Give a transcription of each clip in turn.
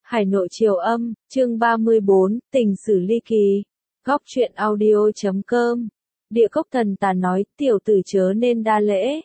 Hải Nội Triều Âm, chương 34, tình sử ly kỳ. Góc truyện audio.com. Địa Cốc Thần Tà nói, tiểu tử chớ nên đa lễ.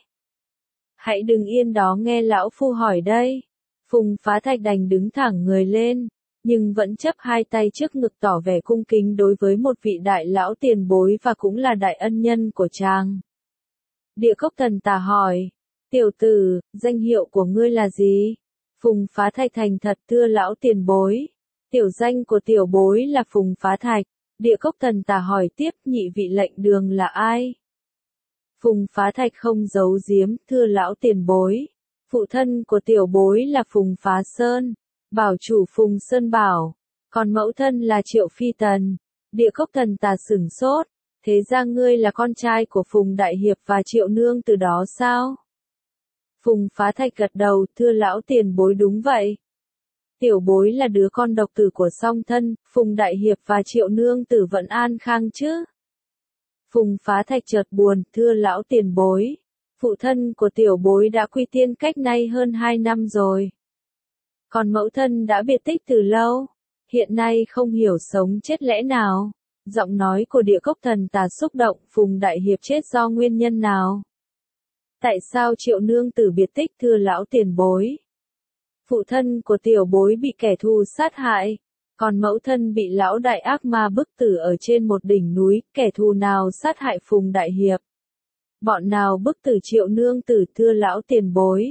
Hãy đừng yên đó nghe lão phu hỏi đây. Phùng Phá Thạch đành đứng thẳng người lên, nhưng vẫn chấp hai tay trước ngực tỏ vẻ cung kính đối với một vị đại lão tiền bối và cũng là đại ân nhân của chàng. Địa Cốc Thần Tà hỏi, tiểu tử, danh hiệu của ngươi là gì? Phùng Phá Thạch thành thật thưa lão tiền bối. Tiểu danh của tiểu bối là Phùng Phá Thạch. Địa Cốc Thần Tà hỏi tiếp, nhị vị lệnh đường là ai? Phùng Phá Thạch không giấu giếm, thưa lão tiền bối. Phụ thân của tiểu bối là Phùng Phá Sơn, bảo chủ Phùng Sơn Bảo, còn mẫu thân là Triệu Phi Tần. Địa Cốc Thần Tà sửng sốt, thế ra ngươi là con trai của Phùng Đại Hiệp và Triệu Nương từ đó sao? Phùng Phá Thạch gật đầu, thưa lão tiền bối đúng vậy. Tiểu bối là đứa con độc tử của song thân, Phùng Đại Hiệp và Triệu Nương tử vẫn an khang chứ? Phùng Phá Thạch chợt buồn, thưa lão tiền bối. Phụ thân của tiểu bối đã quy tiên cách nay hơn 2 năm rồi. Còn mẫu thân đã biệt tích từ lâu, hiện nay không hiểu sống chết lẽ nào. Giọng nói của Địa Cốc Thần Tà xúc động, Phùng Đại Hiệp chết do nguyên nhân nào? Tại sao Triệu Nương tử biệt tích thưa lão tiền bối? Phụ thân của tiểu bối bị kẻ thù sát hại, còn mẫu thân bị lão đại ác ma bức tử ở trên một đỉnh núi. Kẻ thù nào sát hại Phùng Đại Hiệp? Bọn nào bức tử Triệu Nương tử thưa lão tiền bối?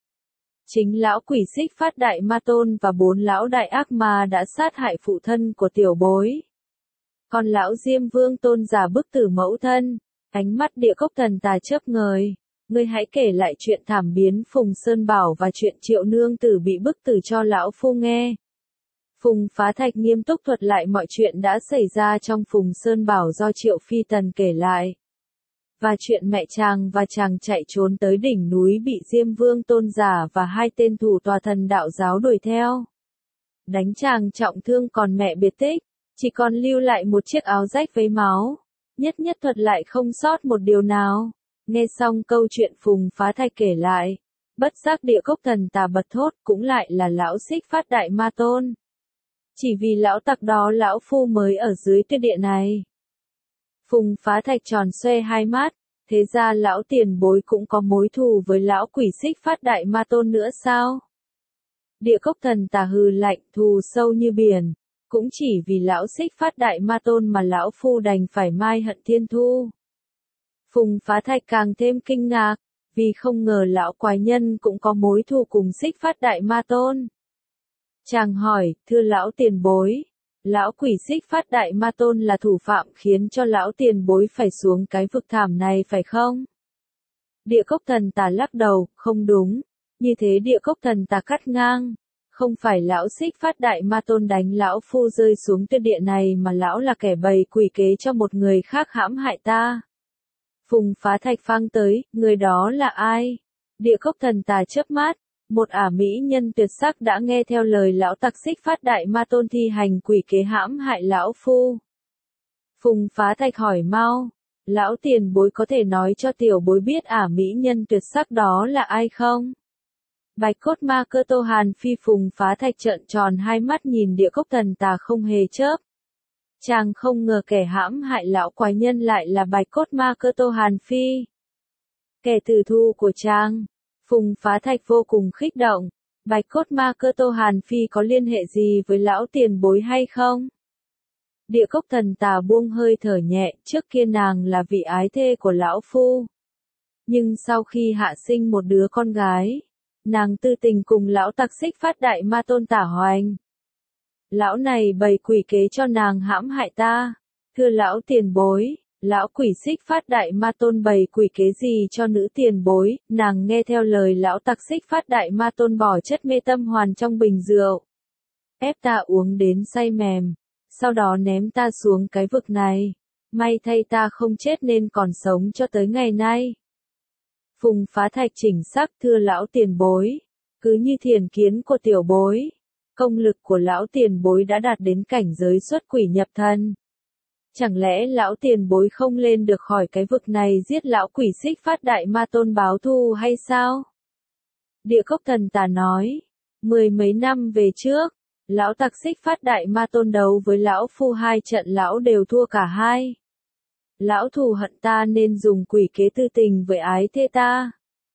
Chính lão quỷ Xích Phát Đại Ma Tôn và 4 lão đại ác ma đã sát hại phụ thân của tiểu bối. Còn lão Diêm Vương Tôn giả bức tử mẫu thân. Ánh mắt Địa Cốc Thần Tà chớp ngời. Ngươi hãy kể lại chuyện thảm biến Phùng Sơn Bảo và chuyện Triệu Nương tử bị bức tử cho lão phu nghe. Phùng Phá Thạch nghiêm túc thuật lại mọi chuyện đã xảy ra trong Phùng Sơn Bảo do Triệu Phi Tần kể lại. Và chuyện mẹ chàng và chàng chạy trốn tới đỉnh núi bị Diêm Vương Tôn giả và 2 tên thủ tòa thần đạo giáo đuổi theo. Đánh chàng trọng thương còn mẹ biệt tích, chỉ còn lưu lại một chiếc áo rách vấy máu. Nhất thuật lại không sót một điều nào. Nghe xong câu chuyện Phùng Phá Thạch kể lại, bất giác Địa Cốc Thần Tà bật thốt, cũng lại là lão Xích Phát Đại Ma Tôn. Chỉ vì lão tặc đó lão phu mới ở dưới tuyết địa này. Phùng Phá Thạch tròn xoe hai mắt, thế ra lão tiền bối cũng có mối thù với lão quỷ Xích Phát Đại Ma Tôn nữa sao? Địa Cốc Thần Tà hừ lạnh, thù sâu như biển, cũng chỉ vì lão Xích Phát Đại Ma Tôn mà lão phu đành phải mai hận thiên thu. Phùng Phá Thạch càng thêm kinh ngạc, vì không ngờ lão quái nhân cũng có mối thù cùng Xích Phát Đại Ma Tôn. Chàng hỏi, thưa lão tiền bối, lão quỷ Xích Phát Đại Ma Tôn là thủ phạm khiến cho lão tiền bối phải xuống cái vực thảm này phải không? Địa Cốc Thần Tà lắc đầu, không đúng. Như thế Địa Cốc Thần Tà cắt ngang. Không phải lão Xích Phát Đại Ma Tôn đánh lão phu rơi xuống tuyệt địa này mà lão là kẻ bày quỷ kế cho một người khác hãm hại ta. Phùng Phá Thạch phang tới, người đó là ai? Địa Cốc Thần Tà chớp mắt, một ả mỹ nhân tuyệt sắc đã nghe theo lời lão tặc Xích Phát Đại Ma Tôn thi hành quỷ kế hãm hại lão phu. Phùng Phá Thạch hỏi mau, lão tiền bối có thể nói cho tiểu bối biết ả mỹ nhân tuyệt sắc đó là ai không? Bạch Cốt Ma Cơ Tô Hàn Phi. Phùng Phá Thạch trợn tròn hai mắt nhìn Địa Cốc Thần Tà không hề chớp. Chàng không ngờ kẻ hãm hại lão quái nhân lại là Bạch Cốt Ma Cơ Tô Hàn Phi. Kẻ tử thù của chàng. Phùng Phá Thạch vô cùng khích động. Bạch Cốt Ma Cơ Tô Hàn Phi có liên hệ gì với lão tiền bối hay không? Địa Cốc Thần Tà buông hơi thở nhẹ, trước kia nàng là vị ái thê của lão phu. Nhưng sau khi hạ sinh một đứa con gái, nàng tư tình cùng lão tặc Xích Phát Đại Ma Tôn tả hoành. Lão này bày quỷ kế cho nàng hãm hại ta. Thưa lão tiền bối, lão quỷ Xích Phát Đại Ma Tôn bày quỷ kế gì cho nữ tiền bối? Nàng nghe theo lời lão tặc Xích Phát Đại Ma Tôn bỏ chất mê tâm hoàn trong bình rượu, ép ta uống đến say mềm, sau đó ném ta xuống cái vực này. May thay ta không chết nên còn sống cho tới ngày nay. Phùng Phá Thạch chỉnh sắc, thưa lão tiền bối, cứ như thiền kiến của tiểu bối, công lực của lão tiền bối đã đạt đến cảnh giới xuất quỷ nhập thần. Chẳng lẽ lão tiền bối không lên được khỏi cái vực này giết lão quỷ Xích Phát Đại Ma Tôn báo thù hay sao? Địa Cốc Thần Tà nói, 10 mấy năm về trước, Lão Tặc Xích Phát Đại Ma Tôn đấu với lão phu 2 trận lão đều thua cả hai. Lão thù hận ta nên dùng quỷ kế tư tình với ái thê ta.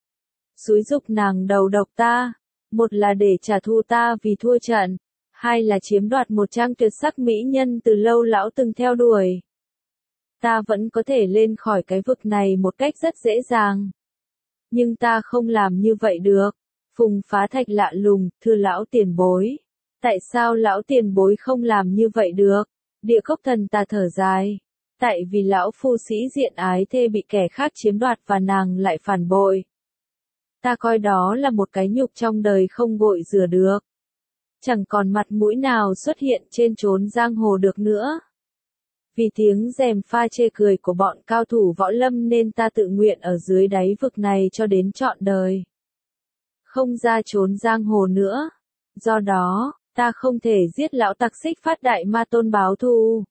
Xúi giục nàng đầu độc ta, một là để trả thù ta vì thua trận, hai là chiếm đoạt một trang tuyệt sắc mỹ nhân từ lâu lão từng theo đuổi. Ta vẫn có thể lên khỏi cái vực này một cách rất dễ dàng. Nhưng ta không làm như vậy được. Phùng Phá Thạch lạ lùng, thưa lão tiền bối. Tại sao lão tiền bối không làm như vậy được? Địa Cốc Thần ta thở dài. Tại vì lão phu sĩ diện ái thê bị kẻ khác chiếm đoạt và nàng lại phản bội. Ta coi đó là một cái nhục trong đời không gội rửa được. Chẳng còn mặt mũi nào xuất hiện trên chốn giang hồ được nữa. Vì tiếng gièm pha chê cười của bọn cao thủ võ lâm nên ta tự nguyện ở dưới đáy vực này cho đến trọn đời. Không ra chốn giang hồ nữa. Do đó, ta không thể giết lão Tặc Xích Phát Đại Ma Tôn báo thù.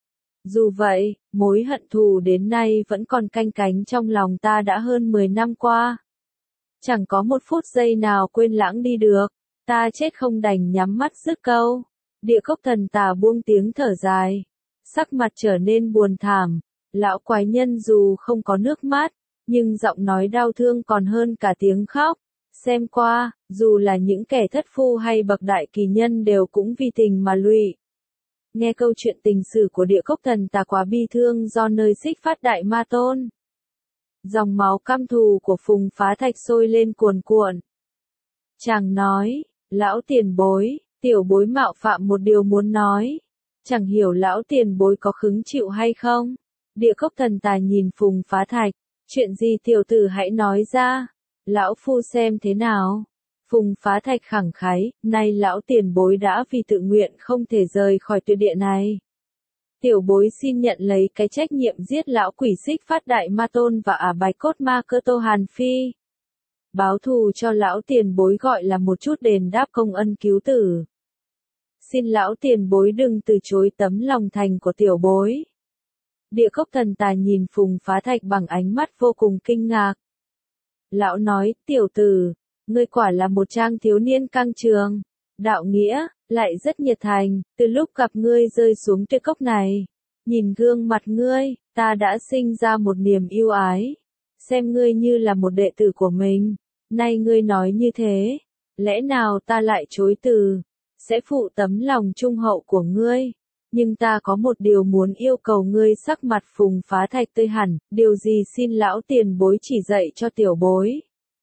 Dù vậy, mối hận thù đến nay vẫn còn canh cánh trong lòng ta đã hơn 10 năm qua. Chẳng có một phút giây nào quên lãng đi được. Ta chết không đành nhắm mắt dứt câu. Địa Cốc Thần ta buông tiếng thở dài. Sắc mặt trở nên buồn thảm. Lão quái nhân dù không có nước mắt, nhưng giọng nói đau thương còn hơn cả tiếng khóc. Xem qua, dù là những kẻ thất phu hay bậc đại kỳ nhân đều cũng vì tình mà lụy. Nghe câu chuyện tình sử của Địa Cốc Thần ta quá bi thương do nơi Xích Phát Đại Ma Tôn. Dòng máu căm thù của Phùng Phá Thạch sôi lên cuồn cuộn. Chàng nói, lão tiền bối, tiểu bối mạo phạm một điều muốn nói. Chẳng hiểu lão tiền bối có khứng chịu hay không? Địa Cốc Thần ta nhìn Phùng Phá Thạch, chuyện gì tiểu tử hãy nói ra, lão phu xem thế nào. Phùng Phá Thạch khẳng khái, nay lão tiền bối đã vì tự nguyện không thể rời khỏi tuyệt địa này. Tiểu bối xin nhận lấy cái trách nhiệm giết lão quỷ Xích Phát Đại Ma Tôn và Bạch Cốt Ma Cơ Tô Hàn Phi. Báo thù cho lão tiền bối gọi là một chút đền đáp công ân cứu tử. Xin lão tiền bối đừng từ chối tấm lòng thành của tiểu bối. Địa Cốc Thần ta nhìn Phùng Phá Thạch bằng ánh mắt vô cùng kinh ngạc. Lão nói, tiểu tử, ngươi quả là một trang thiếu niên căng trường, đạo nghĩa, lại rất nhiệt thành, từ lúc gặp ngươi rơi xuống tuyệt cốc này. Nhìn gương mặt ngươi, ta đã sinh ra một niềm yêu ái. Xem ngươi như là một đệ tử của mình. Nay ngươi nói như thế, lẽ nào ta lại chối từ, sẽ phụ tấm lòng trung hậu của ngươi. Nhưng ta có một điều muốn yêu cầu ngươi. Sắc mặt Phùng Phá Thạch tươi hẳn, điều gì xin lão tiền bối chỉ dạy cho tiểu bối.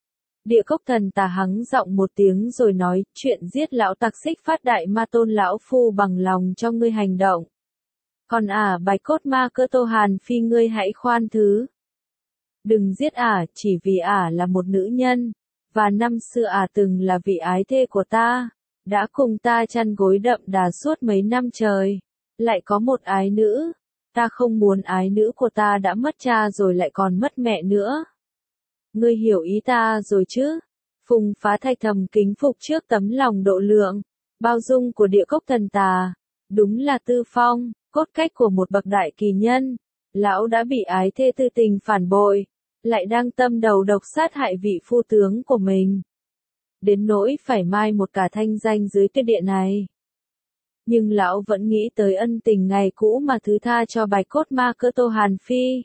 Địa Cốc Thần ta hắng giọng một tiếng rồi nói, chuyện giết lão Tặc Xích Phát Đại Ma Tôn lão phu bằng lòng cho ngươi hành động. Còn Bạch Cốt Ma Cơ Tô Hàn Phi ngươi hãy khoan thứ. Đừng giết chỉ vì là một nữ nhân, và năm xưa từng là vị ái thê của ta, đã cùng ta chăn gối đậm đà suốt mấy năm trời. Lại có một ái nữ, ta không muốn ái nữ của ta đã mất cha rồi lại còn mất mẹ nữa. Ngươi hiểu ý ta rồi chứ? Phùng Phá Thạch thầm kính phục trước tấm lòng độ lượng, bao dung của Địa Cốc Thần ta. Đúng là tư phong, cốt cách của một bậc đại kỳ nhân. Lão đã bị ái thê tư tình phản bội, lại đang tâm đầu độc sát hại vị phu tướng của mình. Đến nỗi phải mai một cả thanh danh dưới tuyệt địa này. Nhưng lão vẫn nghĩ tới ân tình ngày cũ mà thứ tha cho Bạch Cốt Ma Cơ Tô Hàn Phi.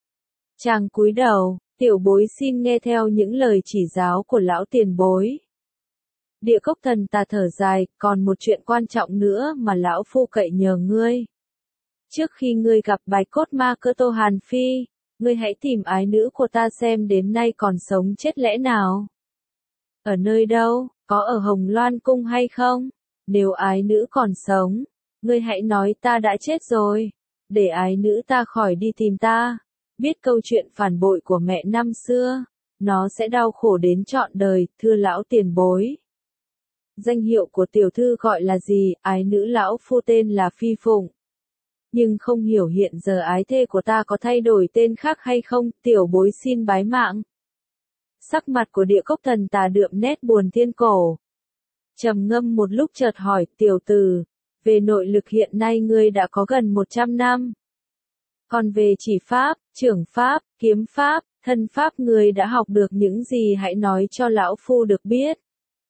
Chàng cúi đầu, tiểu bối xin nghe theo những lời chỉ giáo của lão tiền bối. Địa Cốc Thần ta thở dài, còn một chuyện quan trọng nữa mà lão phu cậy nhờ ngươi. Trước khi ngươi gặp Bạch Cốt Ma Cơ Tô Hàn Phi, ngươi hãy tìm ái nữ của ta xem đến nay còn sống chết lẽ nào. Ở nơi đâu, có ở Hồng Loan Cung hay không? Nếu ái nữ còn sống, ngươi hãy nói ta đã chết rồi, để ái nữ ta khỏi đi tìm ta. Biết câu chuyện phản bội của mẹ năm xưa, nó sẽ đau khổ đến trọn đời, thưa lão tiền bối. Danh hiệu của tiểu thư gọi là gì? Ái nữ lão phu tên là Phi Phụng. Nhưng không hiểu hiện giờ ái thê của ta có thay đổi tên khác hay không, tiểu bối xin bái mạng. Sắc mặt của Địa Cốc Thần ta đượm nét buồn thiên cổ. Trầm ngâm một lúc chợt hỏi, tiểu tử, về nội lực hiện nay ngươi đã có gần 100 năm. Còn về chỉ pháp, trưởng pháp, kiếm pháp, thân pháp ngươi đã học được những gì hãy nói cho lão phu được biết.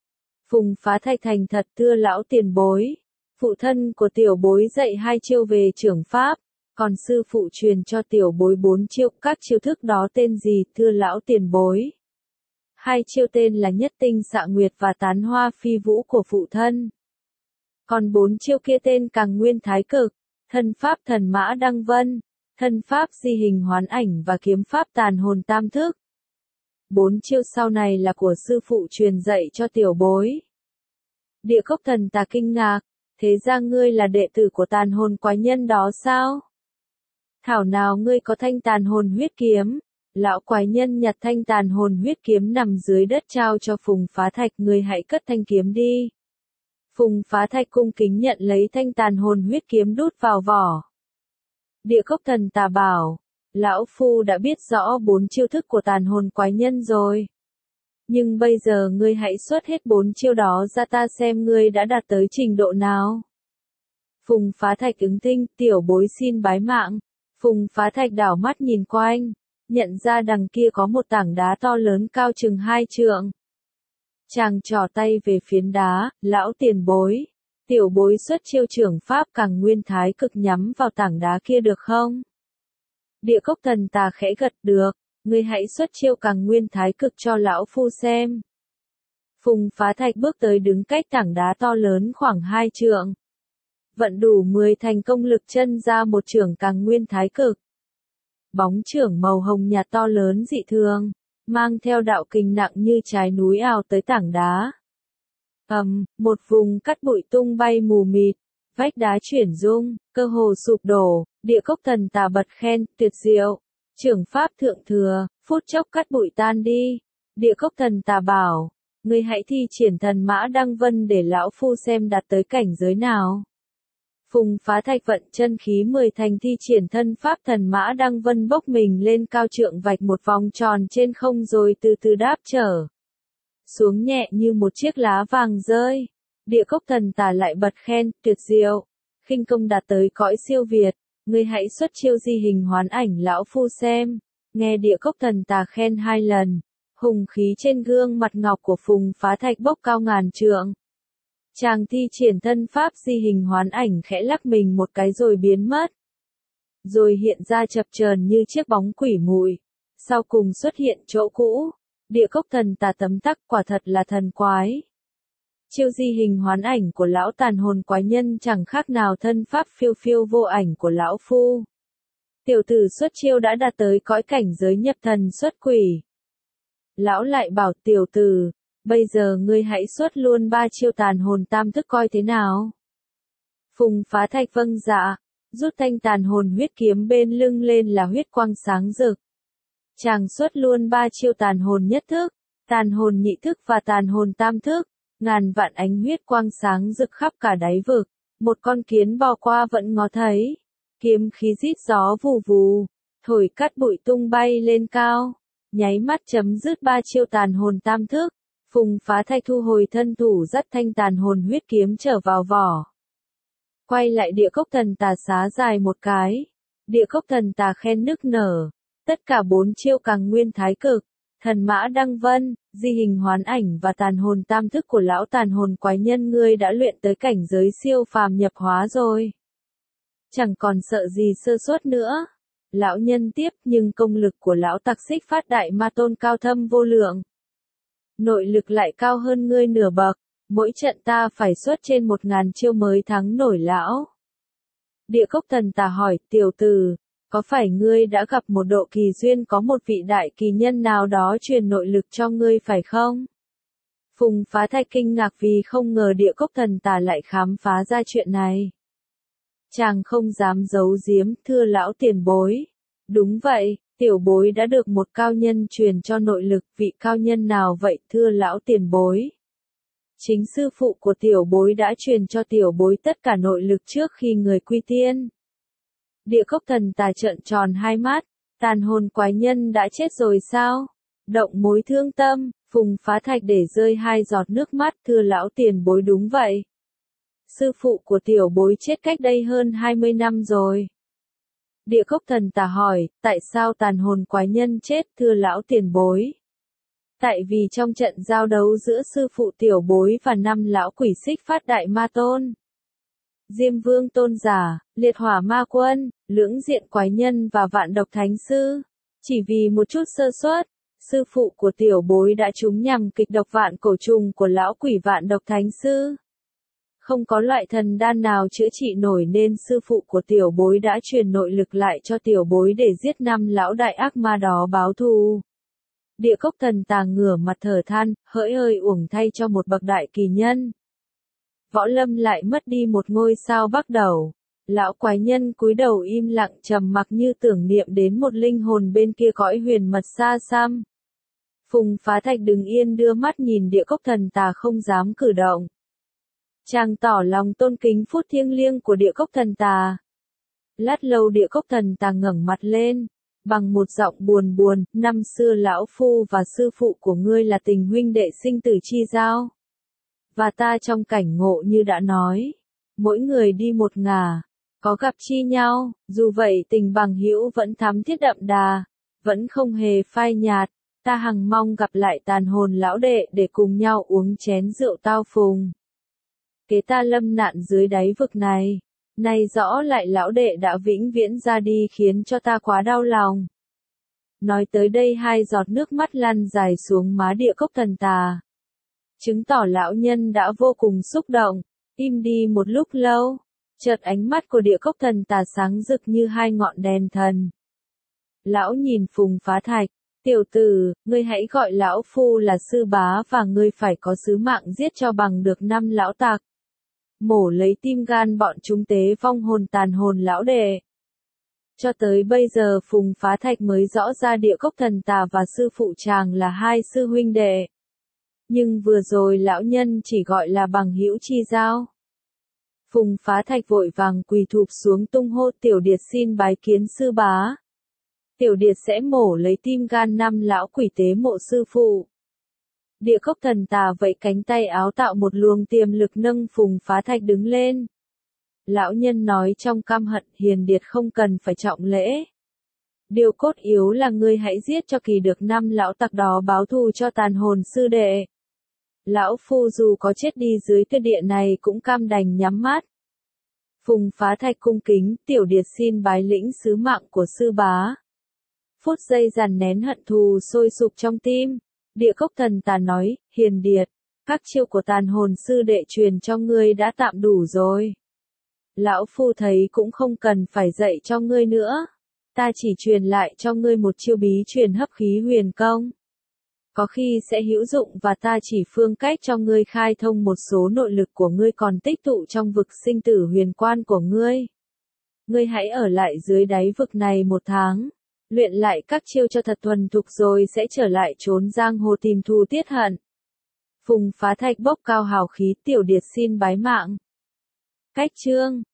Phùng Phá Thạch thành thật thưa lão tiền bối. Phụ thân của tiểu bối dạy 2 chiêu về trưởng pháp, còn sư phụ truyền cho tiểu bối 4 chiêu, các chiêu thức đó tên gì thưa lão tiền bối? 2 chiêu tên là Nhất Tinh Xạ Nguyệt và Tán Hoa Phi Vũ của phụ thân. Còn 4 chiêu kia tên Càn Nguyên Thái Cực, Thân Pháp Thần Mã Đăng Vân, Thân Pháp Di Hình Hoán Ảnh và Kiếm Pháp Tàn Hồn Tam Thức. 4 chiêu sau này là của sư phụ truyền dạy cho tiểu bối. Địa Cốc Thần Tà kinh ngạc, thế ra ngươi là đệ tử của tàn hồn quái nhân đó sao? Thảo nào ngươi có thanh tàn hồn huyết kiếm. Lão quái nhân nhặt thanh tàn hồn huyết kiếm nằm dưới đất trao cho Phùng Phá Thạch, ngươi hãy cất thanh kiếm đi. Phùng Phá Thạch cung kính nhận lấy thanh tàn hồn huyết kiếm đút vào vỏ. Địa Cốc Thần Tà bảo, lão phu đã biết rõ 4 chiêu thức của tàn hồn quái nhân rồi. Nhưng bây giờ ngươi hãy xuất hết 4 chiêu đó ra ta xem ngươi đã đạt tới trình độ nào. Phùng Phá Thạch ứng thinh, tiểu bối xin bái mạng. Phùng Phá Thạch đảo mắt nhìn quanh, nhận ra đằng kia có một tảng đá to lớn cao chừng 2 trượng. Chàng trỏ tay về phiến đá, lão tiền bối. Tiểu bối xuất chiêu trưởng pháp Càn Nguyên Thái Cực nhắm vào tảng đá kia được không? Địa Cốc Thần Tà khẽ gật được, ngươi hãy xuất chiêu Càn Nguyên Thái Cực cho lão phu xem. Phùng Phá Thạch bước tới đứng cách tảng đá to lớn khoảng 2 trượng. Vận đủ 10 thành công lực chân ra một chưởng Càn Nguyên Thái Cực. Bóng chưởng màu hồng nhạt to lớn dị thường, mang theo đạo kình nặng như trái núi ào tới tảng đá. Một vùng cát bụi tung bay mù mịt, vách đá chuyển rung, cơ hồ sụp đổ, Địa Cốc Thần Tà bật khen, tuyệt diệu, trưởng pháp thượng thừa, phút chốc cát bụi tan đi. Địa Cốc Thần Tà bảo, ngươi hãy thi triển Thần Mã Đăng Vân để lão phu xem đạt tới cảnh giới nào. Phùng Phá Thạch vận chân khí 10 thành thi triển thân pháp Thần Mã Đăng Vân, bốc mình lên cao trượng vạch một vòng tròn trên không rồi từ từ đáp trở xuống nhẹ như một chiếc lá vàng rơi. Địa Cốc Thần Tà lại bật khen, tuyệt diệu, khinh công đạt tới cõi siêu việt, ngươi hãy xuất chiêu Di Hình Hoán Ảnh lão phu xem. Nghe Địa Cốc Thần Tà khen 2 lần, hùng khí trên gương mặt ngọc của Phùng Phá Thạch bốc cao ngàn trượng. Chàng thi triển thân pháp Di Hình Hoán Ảnh khẽ lắc mình một cái rồi biến mất. Rồi hiện ra chập chờn như chiếc bóng quỷ mùi. Sau cùng xuất hiện chỗ cũ. Địa Cốc Thần Tà tấm tắc, quả thật là thần quái. Chiêu Di Hình Hoán Ảnh của lão tàn hồn quái nhân chẳng khác nào thân pháp phiêu phiêu vô ảnh của lão phu. Tiểu tử xuất chiêu đã đạt tới cõi cảnh giới nhập thần xuất quỷ. Lão lại bảo tiểu tử, bây giờ ngươi hãy xuất luôn 3 chiêu tàn hồn tam thức coi thế nào. Phùng Phá Thạch vâng dạ, rút thanh tàn hồn huyết kiếm bên lưng lên là huyết quang sáng rực. Chàng xuất luôn 3 chiêu tàn hồn nhất thức, tàn hồn nhị thức và tàn hồn tam thức. Ngàn vạn ánh huyết quang sáng rực khắp cả đáy vực, một con kiến bò qua vẫn ngó thấy. Kiếm khí rít gió vù vù, thổi cát bụi tung bay lên cao, nháy mắt chấm dứt 3 chiêu tàn hồn tam thức. Phùng Phá Thạch thu hồi thân thủ dắt thanh tàn hồn huyết kiếm trở vào vỏ. Quay lại Địa Cốc Thần Tà xá dài một cái. Địa Cốc Thần Tà khen nức nở. Tất cả 4 chiêu Càn Nguyên Thái Cực, Thần Mã Đăng Vân, Di Hình Hoán Ảnh và tàn hồn tam thức của lão tàn hồn quái nhân ngươi đã luyện tới cảnh giới siêu phàm nhập hóa rồi. Chẳng còn sợ gì sơ suất nữa. Lão nhân tiếp, nhưng công lực của lão Tặc Xích Phát Đại Ma Tôn cao thâm vô lượng. Nội lực lại cao hơn ngươi nửa bậc, mỗi trận ta phải xuất trên 1000 chiêu mới thắng nổi lão. Địa Cốc Thần Tà hỏi, tiểu tử, có phải ngươi đã gặp một độ kỳ duyên có một vị đại kỳ nhân nào đó truyền nội lực cho ngươi phải không? Phùng Phá Thạch kinh ngạc vì không ngờ Địa Cốc Thần Tà lại khám phá ra chuyện này. Chàng không dám giấu giếm, thưa lão tiền bối. Đúng vậy, tiểu bối đã được một cao nhân truyền cho nội lực, vị cao nhân nào vậy thưa lão tiền bối? Chính sư phụ của tiểu bối đã truyền cho tiểu bối tất cả nội lực trước khi người quy tiên. Địa Cốc Thần Tà trợn tròn hai mắt, tàn hồn quái nhân đã chết rồi sao? Động mối thương tâm, Phùng Phá Thạch để rơi 2 giọt nước mắt, thưa lão tiền bối đúng vậy. Sư phụ của tiểu bối chết cách đây hơn 20 năm rồi. Địa Cốc Thần Tà hỏi, tại sao tàn hồn quái nhân chết thưa lão tiền bối? Tại vì trong trận giao đấu giữa sư phụ tiểu bối và 5 lão quỷ Xích Phát Đại Ma Tôn, Diêm Vương Tôn Giả, Liệt Hỏa Ma Quân, Lưỡng Diện Quái Nhân và Vạn Độc Thánh Sư, chỉ vì một chút sơ suất, sư phụ của tiểu bối đã trúng nhầm kịch độc vạn cổ trùng của lão quỷ Vạn Độc Thánh Sư. Không có loại thần đan nào chữa trị nổi nên sư phụ của tiểu bối đã truyền nội lực lại cho tiểu bối để giết 5 lão đại ác ma đó báo thù. Địa Cốc Thần Tà ngửa mặt thở than, hỡi ơi uổng thay cho một bậc đại kỳ nhân. Võ Lâm lại mất đi một ngôi sao bắc đầu. Lão quái nhân cúi đầu im lặng trầm mặc như tưởng niệm đến một linh hồn bên kia cõi huyền mật xa xăm. Phùng Phá Thạch đứng yên đưa mắt nhìn Địa Cốc Thần Tà không dám cử động. Chàng tỏ lòng tôn kính phút thiêng liêng của Địa Cốc Thần Tà. Lát lâu Địa Cốc Thần Tà ngẩng mặt lên, bằng một giọng buồn buồn, năm xưa lão phu và sư phụ của ngươi là tình huynh đệ sinh tử chi giao. Và ta trong cảnh ngộ như đã nói, mỗi người đi một ngả, có gặp chi nhau, dù vậy tình bằng hữu vẫn thắm thiết đậm đà, vẫn không hề phai nhạt, ta hằng mong gặp lại tàn hồn lão đệ để cùng nhau uống chén rượu tao phùng. Kế ta lâm nạn dưới đáy vực này, nay rõ lại lão đệ đã vĩnh viễn ra đi khiến cho ta quá đau lòng. Nói tới đây 2 giọt nước mắt lăn dài xuống má Địa Cốc Thần Tà. Chứng tỏ lão nhân đã vô cùng xúc động, im đi một lúc lâu, chợt ánh mắt của Địa Cốc Thần Tà sáng rực như 2 ngọn đèn thần. Lão nhìn Phùng Phá Thạch, tiểu tử, ngươi hãy gọi lão phu là sư bá và ngươi phải có sứ mạng giết cho bằng được 5 lão tặc. Mổ lấy tim gan bọn chúng tế vong hồn tàn hồn lão đệ. Cho tới bây giờ Phùng Phá Thạch mới rõ ra Địa Cốc Thần Tà và sư phụ chàng là 2 sư huynh đệ. Nhưng vừa rồi lão nhân chỉ gọi là bằng hữu chi giao. Phùng Phá Thạch vội vàng quỳ thụp xuống tung hô tiểu điệt xin bái kiến sư bá. Tiểu điệt sẽ mổ lấy tim gan 5 lão quỷ tế mộ sư phụ. Địa Cốc Thần Tà vẫy cánh tay áo tạo một luồng tiềm lực nâng Phùng Phá Thạch đứng lên. Lão nhân nói trong căm hận, hiền điệt không cần phải trọng lễ. Điều cốt yếu là ngươi hãy giết cho kỳ được 5 lão tặc đó báo thù cho tàn hồn sư đệ. Lão phu dù có chết đi dưới thiên địa này cũng cam đành nhắm mắt. Phùng Phá Thạch cung kính, tiểu điệt xin bái lĩnh sứ mạng của sư bá. Phút giây dằn nén hận thù sôi sục trong tim, Địa Cốc Thần Tà nói, hiền điệt, các chiêu của tàn hồn sư đệ truyền cho ngươi đã tạm đủ rồi. Lão phu thấy cũng không cần phải dạy cho ngươi nữa. Ta chỉ truyền lại cho ngươi một chiêu bí truyền hấp khí huyền công. Có khi sẽ hữu dụng và ta chỉ phương cách cho ngươi khai thông một số nội lực của ngươi còn tích tụ trong vực sinh tử huyền quan của ngươi. Ngươi hãy ở lại dưới đáy vực này 1 tháng. Luyện lại các chiêu cho thật thuần thục rồi sẽ trở lại trốn giang hồ tìm thù tiết hận. Phùng Phá Thạch bốc cao hào khí, tiểu điệt xin bái mạng. Cách chương